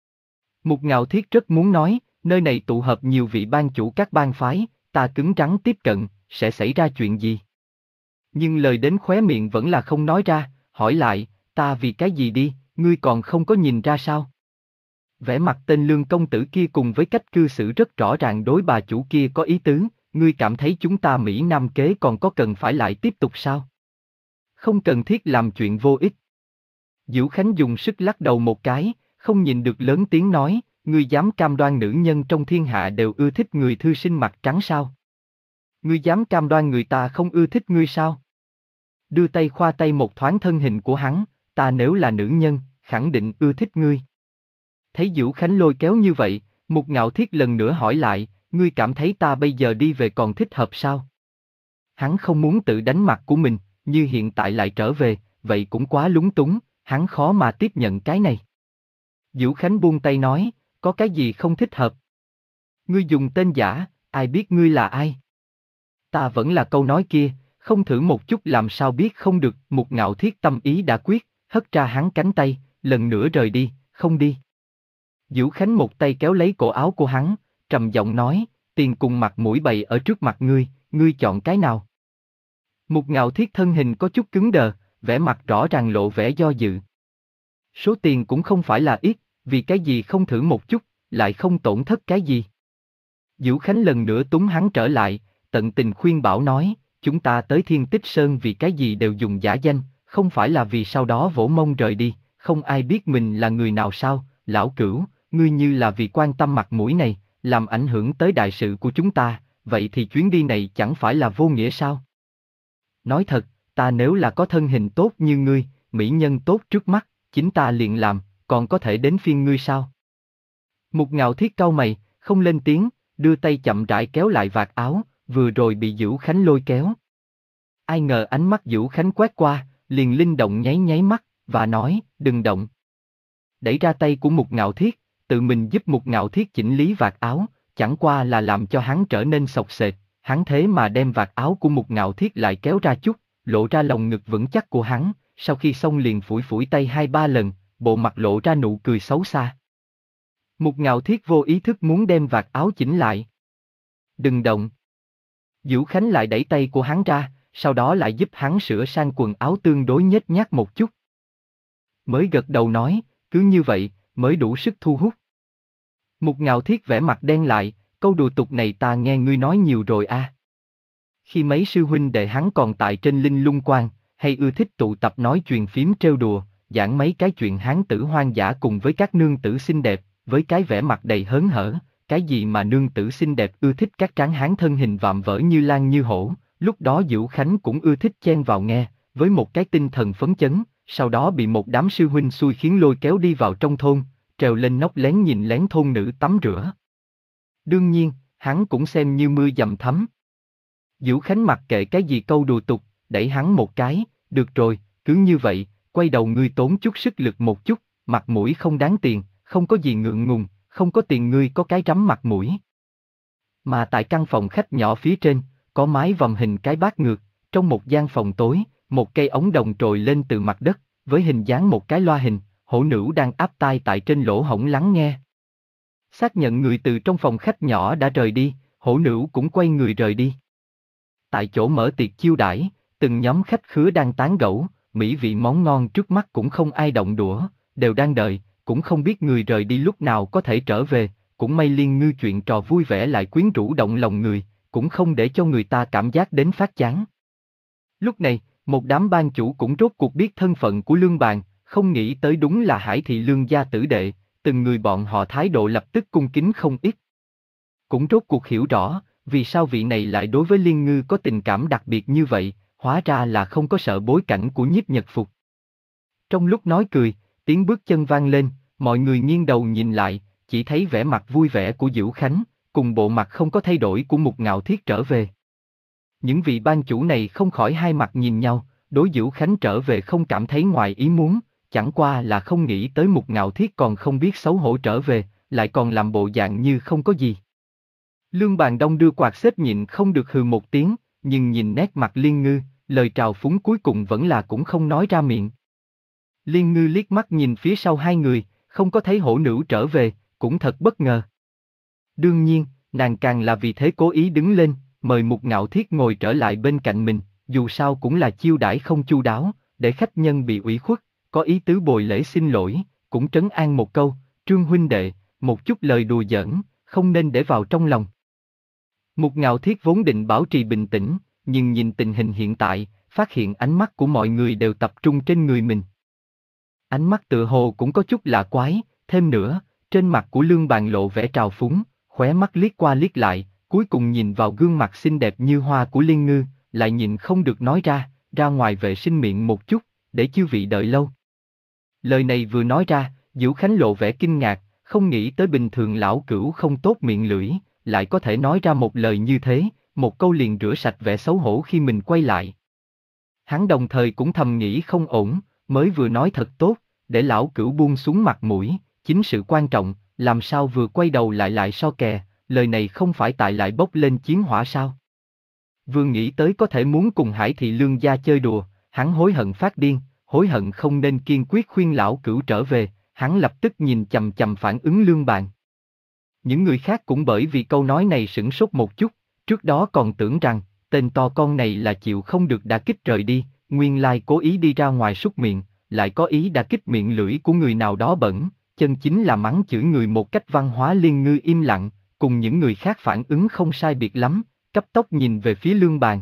Mục Ngạo Thiết rất muốn nói, nơi này tụ hợp nhiều vị ban chủ các bang phái, ta cứng rắn tiếp cận, sẽ xảy ra chuyện gì? Nhưng lời đến khóe miệng vẫn là không nói ra, hỏi lại, ta vì cái gì đi, ngươi còn không có nhìn ra sao? Vẻ mặt tên Lương công tử kia cùng với cách cư xử rất rõ ràng đối bà chủ kia có ý tứ, ngươi cảm thấy chúng ta Mỹ Nam kế còn có cần phải lại tiếp tục sao? Không cần thiết làm chuyện vô ích. Vũ Khánh dùng sức lắc đầu một cái, không nhìn được lớn tiếng nói, ngươi dám cam đoan nữ nhân trong thiên hạ đều ưa thích người thư sinh mặt trắng sao? Ngươi dám cam đoan người ta không ưa thích ngươi sao? Đưa tay khoa tay một thoáng thân hình của hắn, ta nếu là nữ nhân, khẳng định ưa thích ngươi. Thấy Vũ Khánh lôi kéo như vậy, Mục Ngạo Thiết lần nữa hỏi lại, ngươi cảm thấy ta bây giờ đi về còn thích hợp sao? Hắn không muốn tự đánh mặt của mình, như hiện tại lại trở về, vậy cũng quá lúng túng, hắn khó mà tiếp nhận cái này. Vũ Khánh buông tay nói, có cái gì không thích hợp? Ngươi dùng tên giả, ai biết ngươi là ai? Ta vẫn là câu nói kia, không thử một chút làm sao biết không được. Mục Ngạo Thiết tâm ý đã quyết, hất ra hắn cánh tay, lần nữa rời đi, không đi. Vũ Khánh một tay kéo lấy cổ áo của hắn, trầm giọng nói, tiền cùng mặt mũi bày ở trước mặt ngươi, ngươi chọn cái nào? Mục Ngạo Thiết thân hình có chút cứng đờ, vẻ mặt rõ ràng lộ vẻ do dự. Số tiền cũng không phải là ít, vì cái gì không thử một chút, lại không tổn thất cái gì. Vũ Khánh lần nữa túng hắn trở lại, tận tình khuyên bảo nói, chúng ta tới Thiên Tích Sơn vì cái gì đều dùng giả danh, không phải là vì sau đó vỗ mông rời đi, không ai biết mình là người nào sao? Lão Cửu, ngươi như là vì quan tâm mặt mũi này, làm ảnh hưởng tới đại sự của chúng ta, vậy thì chuyến đi này chẳng phải là vô nghĩa sao? Nói thật, ta nếu là có thân hình tốt như ngươi, mỹ nhân tốt trước mắt, chính ta liền làm, còn có thể đến phiên ngươi sao? Mục Ngạo Thiết cau mày, không lên tiếng, đưa tay chậm rãi kéo lại vạt áo, vừa rồi bị Vũ Khánh lôi kéo. Ai ngờ ánh mắt Vũ Khánh quét qua, liền linh động nháy nháy mắt, và nói, đừng động. Đẩy ra tay của Mục Ngạo Thiết, tự mình giúp Mục Ngạo Thiết chỉnh lý vạt áo, chẳng qua là làm cho hắn trở nên xộc xệch, hắn thế mà đem vạt áo của Mục Ngạo Thiết lại kéo ra chút, lộ ra lồng ngực vững chắc của hắn, sau khi xong liền phủi phủi tay hai ba lần, bộ mặt lộ ra nụ cười xấu xa. Mục Ngạo Thiết vô ý thức muốn đem vạt áo chỉnh lại. Đừng động. Vũ Khánh lại đẩy tay của hắn ra, sau đó lại giúp hắn sửa sang quần áo tương đối nhếch nhác một chút. Mới gật đầu nói, cứ như vậy, mới đủ sức thu hút. Mục Ngạo Thiết vẻ mặt đen lại, câu đùa tục này ta nghe ngươi nói nhiều rồi a. À. Khi mấy sư huynh đệ hắn còn tại trên Linh Lung Quan, hay ưa thích tụ tập nói chuyện phím trêu đùa, giảng mấy cái chuyện hán tử hoang dã cùng với các nương tử xinh đẹp, với cái vẻ mặt đầy hớn hở, cái gì mà nương tử xinh đẹp ưa thích các tráng hán thân hình vạm vỡ như lan như hổ, lúc đó Vũ Khánh cũng ưa thích chen vào nghe, với một cái tinh thần phấn chấn, sau đó bị một đám sư huynh xui khiến lôi kéo đi vào trong thôn, trèo lên nóc lén nhìn lén thôn nữ tắm rửa. Đương nhiên, hắn cũng xem như mưa dầm thấm. Vũ Khánh mặc kệ cái gì câu đùa tục, đẩy hắn một cái, được rồi, cứ như vậy, quay đầu ngươi tốn chút sức lực một chút, mặt mũi không đáng tiền, không có gì ngượng ngùng, không có tiền ngươi có cái rắm mặt mũi. Mà tại căn phòng khách nhỏ phía trên, có mái vòm hình cái bát ngược, trong một gian phòng tối, một cây ống đồng trồi lên từ mặt đất, với hình dáng một cái loa hình, hổ nữ đang áp tai tại trên lỗ hổng lắng nghe. Xác nhận người từ trong phòng khách nhỏ đã rời đi, hổ nữ cũng quay người rời đi. Tại chỗ mở tiệc chiêu đãi, từng nhóm khách khứa đang tán gẫu, mỹ vị món ngon trước mắt cũng không ai động đũa, đều đang đợi, cũng không biết người rời đi lúc nào có thể trở về, cũng may liên ngư chuyện trò vui vẻ lại quyến rũ động lòng người, cũng không để cho người ta cảm giác đến phát chán. Lúc này, một đám ban chủ cũng rốt cuộc biết thân phận của Lương Bàn, không nghĩ tới đúng là Hải thị Lương gia tử đệ, từng người bọn họ thái độ lập tức cung kính không ít. Cũng rốt cuộc hiểu rõ, vì sao vị này lại đối với Liên Ngư có tình cảm đặc biệt như vậy, hóa ra là không có sợ bối cảnh của Nhiếp Nhật Phục. Trong lúc nói cười, tiếng bước chân vang lên, mọi người nghiêng đầu nhìn lại, chỉ thấy vẻ mặt vui vẻ của Dữu Khánh, cùng bộ mặt không có thay đổi của Mục Ngạo Thiết trở về. Những vị ban chủ này không khỏi hai mặt nhìn nhau, đối Dữu Khánh trở về không cảm thấy ngoài ý muốn, chẳng qua là không nghĩ tới Mục Ngạo Thiết còn không biết xấu hổ trở về, lại còn làm bộ dạng như không có gì. Lương Bàn Đông đưa quạt xếp nhịn không được hừ một tiếng, nhưng nhìn nét mặt Liên Ngư, lời trào phúng cuối cùng vẫn là cũng không nói ra miệng. Liên Ngư liếc mắt nhìn phía sau hai người, không có thấy hổ nữ trở về, cũng thật bất ngờ. Đương nhiên, nàng càng là vì thế cố ý đứng lên, mời Mục Ngạo Thiết ngồi trở lại bên cạnh mình, dù sao cũng là chiêu đãi không chu đáo, để khách nhân bị ủy khuất, có ý tứ bồi lễ xin lỗi, cũng trấn an một câu, Trương huynh đệ, một chút lời đùa giỡn, không nên để vào trong lòng. Mục Ngạo Thiết vốn định bảo trì bình tĩnh, nhưng nhìn tình hình hiện tại, phát hiện ánh mắt của mọi người đều tập trung trên người mình. Ánh mắt tựa hồ cũng có chút lạ quái, thêm nữa, trên mặt của Lương Bàn lộ vẻ trào phúng, khóe mắt liếc qua liếc lại, cuối cùng nhìn vào gương mặt xinh đẹp như hoa của Liên Ngư, lại nhìn không được nói ra, ra ngoài vệ sinh miệng một chút, để chư vị đợi lâu. Lời này vừa nói ra, Dữu Khánh lộ vẻ kinh ngạc, không nghĩ tới bình thường lão cửu không tốt miệng lưỡi, lại có thể nói ra một lời như thế, một câu liền rửa sạch vẻ xấu hổ khi mình quay lại. Hắn đồng thời cũng thầm nghĩ không ổn, mới vừa nói thật tốt, để lão cửu buông xuống mặt mũi, chính sự quan trọng, làm sao vừa quay đầu lại lại so kè, lời này không phải tại lại bốc lên chiến hỏa sao? Vừa nghĩ tới có thể muốn cùng Hải Thị Lương gia chơi đùa, hắn hối hận phát điên, hối hận không nên kiên quyết khuyên lão cửu trở về, hắn lập tức nhìn chằm chằm phản ứng Lương Bàn. Những người khác cũng bởi vì câu nói này sửng sốt một chút, trước đó còn tưởng rằng, tên to con này là chịu không được đả kích rời đi, nguyên lai cố ý đi ra ngoài súc miệng, lại có ý đả kích miệng lưỡi của người nào đó bẩn, chân chính là mắng chửi người một cách văn hóa. Liên Ngư im lặng, cùng những người khác phản ứng không sai biệt lắm, cấp tốc nhìn về phía Lương Bàn.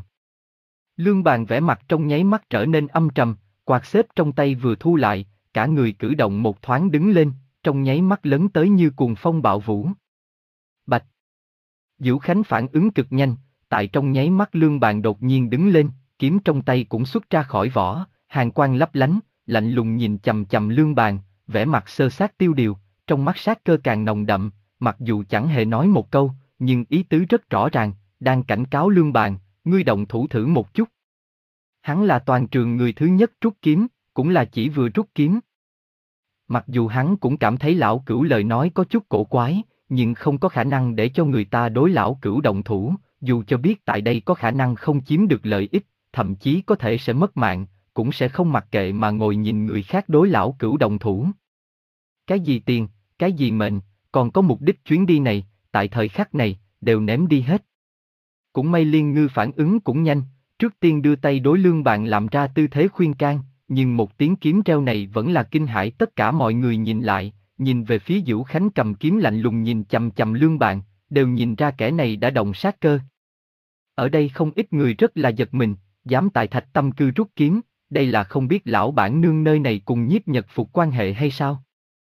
Lương Bàn vẻ mặt trong nháy mắt trở nên âm trầm, quạt xếp trong tay vừa thu lại, cả người cử động một thoáng đứng lên, trong nháy mắt lớn tới như cuồng phong bạo vũ. Bạch! Dữu Khánh phản ứng cực nhanh, tại trong nháy mắt Lương Bàn đột nhiên đứng lên, kiếm trong tay cũng xuất ra khỏi vỏ, hàn quang lấp lánh, lạnh lùng nhìn chằm chằm Lương Bàn, vẻ mặt sơ sát tiêu điều, trong mắt sát cơ càng nồng đậm, mặc dù chẳng hề nói một câu, nhưng ý tứ rất rõ ràng, đang cảnh cáo Lương Bàn, ngươi động thủ thử một chút. Hắn là toàn trường người thứ nhất rút kiếm, cũng là chỉ vừa rút kiếm. Mặc dù hắn cũng cảm thấy lão cửu lời nói có chút cổ quái, nhưng không có khả năng để cho người ta đối lão cửu động thủ, dù cho biết tại đây có khả năng không chiếm được lợi ích, thậm chí có thể sẽ mất mạng, cũng sẽ không mặc kệ mà ngồi nhìn người khác đối lão cửu động thủ. Cái gì tiền, cái gì mệnh, còn có mục đích chuyến đi này, tại thời khắc này, đều ném đi hết. Cũng may Liên Ngư phản ứng cũng nhanh, trước tiên đưa tay đối Lương Bàn làm ra tư thế khuyên can, nhưng một tiếng kiếm reo này vẫn là kinh hãi tất cả mọi người nhìn lại, nhìn về phía Dữu Khánh cầm kiếm lạnh lùng nhìn chằm chằm Lương Bàn, đều nhìn ra kẻ này đã động sát cơ. Ở đây không ít người rất là giật mình, dám tại Thạch Tâm Cư rút kiếm, đây là không biết lão bản nương nơi này cùng Nhiếp Nhật Phục quan hệ hay sao?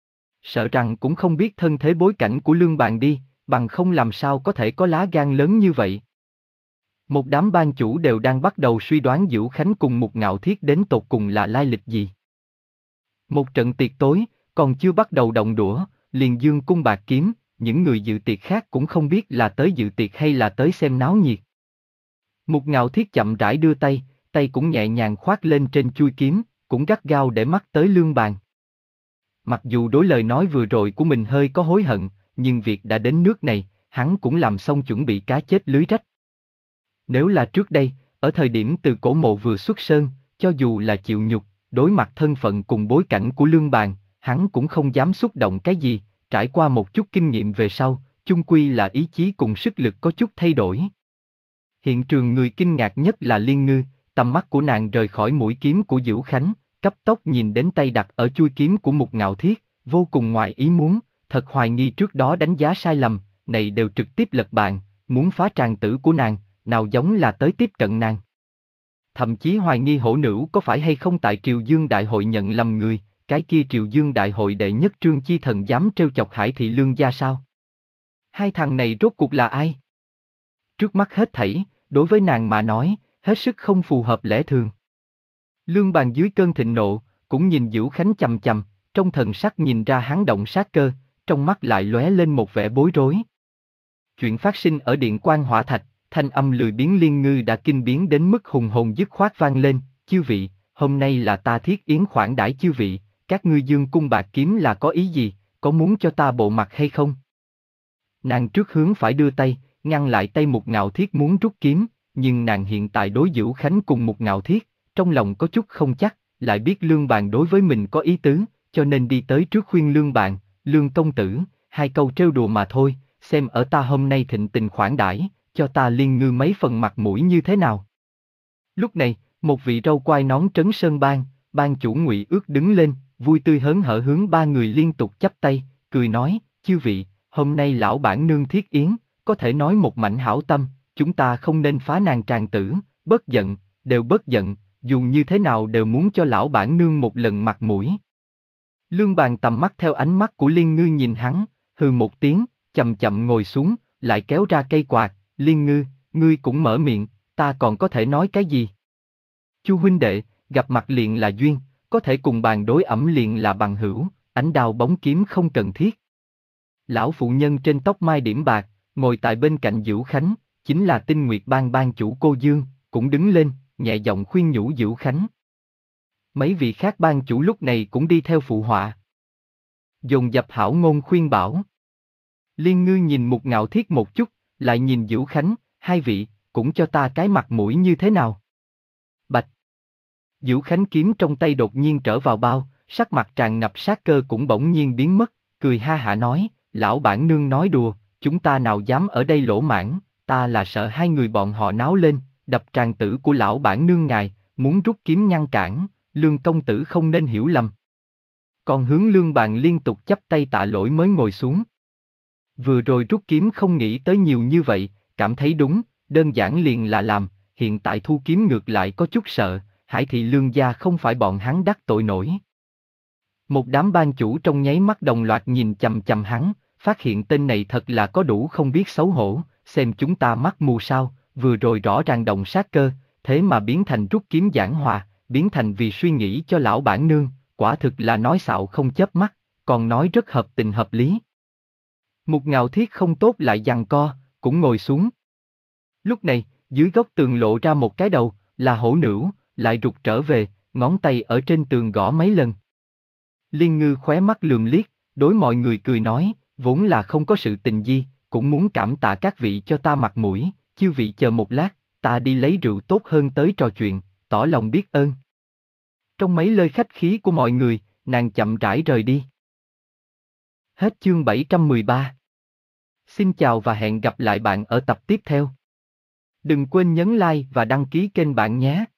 Sợ rằng cũng không biết thân thế bối cảnh của Lương Bàn đi, bằng không làm sao có thể có lá gan lớn như vậy. Một đám ban chủ đều đang bắt đầu suy đoán Dữu Khánh cùng Mục Ngạo Thiết đến tột cùng là lai lịch gì. Một trận tiệc tối, còn chưa bắt đầu động đũa, liền dương cung bạc kiếm, những người dự tiệc khác cũng không biết là tới dự tiệc hay là tới xem náo nhiệt. Mục Ngạo Thiết chậm rãi đưa tay, tay cũng nhẹ nhàng khoác lên trên chuôi kiếm, cũng gắt gao để mắt tới Lương Bàn. Mặc dù đối lời nói vừa rồi của mình hơi có hối hận, nhưng việc đã đến nước này, hắn cũng làm xong chuẩn bị cá chết lưới rách. Nếu là trước đây, ở thời điểm Từ Cổ Mộ vừa xuất sơn, cho dù là chịu nhục, đối mặt thân phận cùng bối cảnh của Lương Bàn, hắn cũng không dám xúc động cái gì, trải qua một chút kinh nghiệm về sau, chung quy là ý chí cùng sức lực có chút thay đổi. Hiện trường người kinh ngạc nhất là Liên Ngư, tầm mắt của nàng rời khỏi mũi kiếm của Dữu Khánh, cấp tốc nhìn đến tay đặt ở chuôi kiếm của Mục Ngạo Thiết, vô cùng ngoài ý muốn, thật hoài nghi trước đó đánh giá sai lầm, này đều trực tiếp lật bàn, muốn phá tràng tử của nàng, nào giống là tới tiếp cận nàng. Thậm chí hoài nghi hổ nữ có phải hay không tại Triều Dương Đại Hội nhận lầm người, cái kia Triều Dương Đại Hội đệ nhất Trương Chi Thần dám trêu chọc Hải Thị Lương gia sao? Hai thằng này rốt cuộc là ai? Trước mắt hết thảy, đối với nàng mà nói, hết sức không phù hợp lẽ thường. Lương Bàn dưới cơn thịnh nộ, cũng nhìn Dữu Khánh chằm chằm, trong thần sắc nhìn ra hắn động sát cơ, trong mắt lại lóe lên một vẻ bối rối. Chuyện phát sinh ở điện Quan Hỏa Thạch, thanh âm lười biếng Liên Ngư đã kinh biến đến mức hùng hồn dứt khoát vang lên, chư vị, hôm nay là ta thiết yến khoản đãi chư vị, các ngươi dương cung bạc kiếm là có ý gì, có muốn cho ta bộ mặt hay không? Nàng trước hướng phải đưa tay, ngăn lại tay Mục Ngạo Thiết muốn rút kiếm, nhưng nàng hiện tại đối Dữu Khánh cùng Mục Ngạo Thiết, trong lòng có chút không chắc, lại biết Lương Bàn đối với mình có ý tứ, cho nên đi tới trước khuyên Lương Bàn, Lương công tử, hai câu trêu đùa mà thôi, xem ở ta hôm nay thịnh tình khoản đãi, cho ta Liên Ngư mấy phần mặt mũi như thế nào. Lúc này, một vị râu quai nón trấn sơn bang, ban chủ Ngụy Ước đứng lên, vui tươi hớn hở hướng ba người liên tục chắp tay, cười nói, chư vị, hôm nay lão bản nương thiết yến, có thể nói một mảnh hảo tâm, chúng ta không nên phá nàng tràng tử, bất giận, đều bất giận, dù như thế nào đều muốn cho lão bản nương một lần mặt mũi. Lương Bàn tầm mắt theo ánh mắt của Liên Ngư nhìn hắn, hừ một tiếng, chậm chậm ngồi xuống, lại kéo ra cây quạt, Liên Ngư, ngươi cũng mở miệng, ta còn có thể nói cái gì? Chu huynh đệ, gặp mặt liền là duyên, có thể cùng bàn đối ẩm liền là bằng hữu, ánh đao bóng kiếm không cần thiết. Lão phụ nhân trên tóc mai điểm bạc, ngồi tại bên cạnh Dữu Khánh, chính là Tinh Nguyệt Bang ban chủ Cô Dương, cũng đứng lên, nhẹ giọng khuyên nhủ Dữu Khánh. Mấy vị khác ban chủ lúc này cũng đi theo phụ họa. Dồn dập hảo ngôn khuyên bảo. Liên Ngư nhìn Mục Ngạo Thiết một chút, lại nhìn Dữu Khánh, hai vị, cũng cho ta cái mặt mũi như thế nào? Bạch. Dữu Khánh kiếm trong tay đột nhiên trở vào bao, sắc mặt tràn ngập sát cơ cũng bỗng nhiên biến mất, cười ha hả nói, lão bản nương nói đùa, chúng ta nào dám ở đây lỗ mãng, ta là sợ hai người bọn họ náo lên, đập tràng tử của lão bản nương ngài, muốn rút kiếm ngăn cản, Lương công tử không nên hiểu lầm. Còn hướng Lương Bàn liên tục chắp tay tạ lỗi mới ngồi xuống. Vừa rồi rút kiếm không nghĩ tới nhiều như vậy, cảm thấy đúng, đơn giản liền là làm, hiện tại thu kiếm ngược lại có chút sợ, Hải thị Lương gia không phải bọn hắn đắc tội nổi. Một đám ban chủ trong nháy mắt đồng loạt nhìn chằm chằm hắn, phát hiện tên này thật là có đủ không biết xấu hổ, xem chúng ta mắt mù sao, vừa rồi rõ ràng động sát cơ, thế mà biến thành rút kiếm giảng hòa, biến thành vì suy nghĩ cho lão bản nương, quả thực là nói xạo không chớp mắt, còn nói rất hợp tình hợp lý. Mục Ngạo Thiết không tốt lại giằng co, cũng ngồi xuống. Lúc này, dưới góc tường lộ ra một cái đầu, là hổ nửu, lại rụt trở về, ngón tay ở trên tường gõ mấy lần. Liên Ngư khóe mắt lườm liếc, đối mọi người cười nói, vốn là không có sự tình gì, cũng muốn cảm tạ các vị cho ta mặt mũi, chư vị chờ một lát, ta đi lấy rượu tốt hơn tới trò chuyện, tỏ lòng biết ơn. Trong mấy lời khách khí của mọi người, nàng chậm rãi rời đi. Hết chương bảy trăm mười ba. Xin chào và hẹn gặp lại bạn ở tập tiếp theo. Đừng quên nhấn like và đăng ký kênh bạn nhé.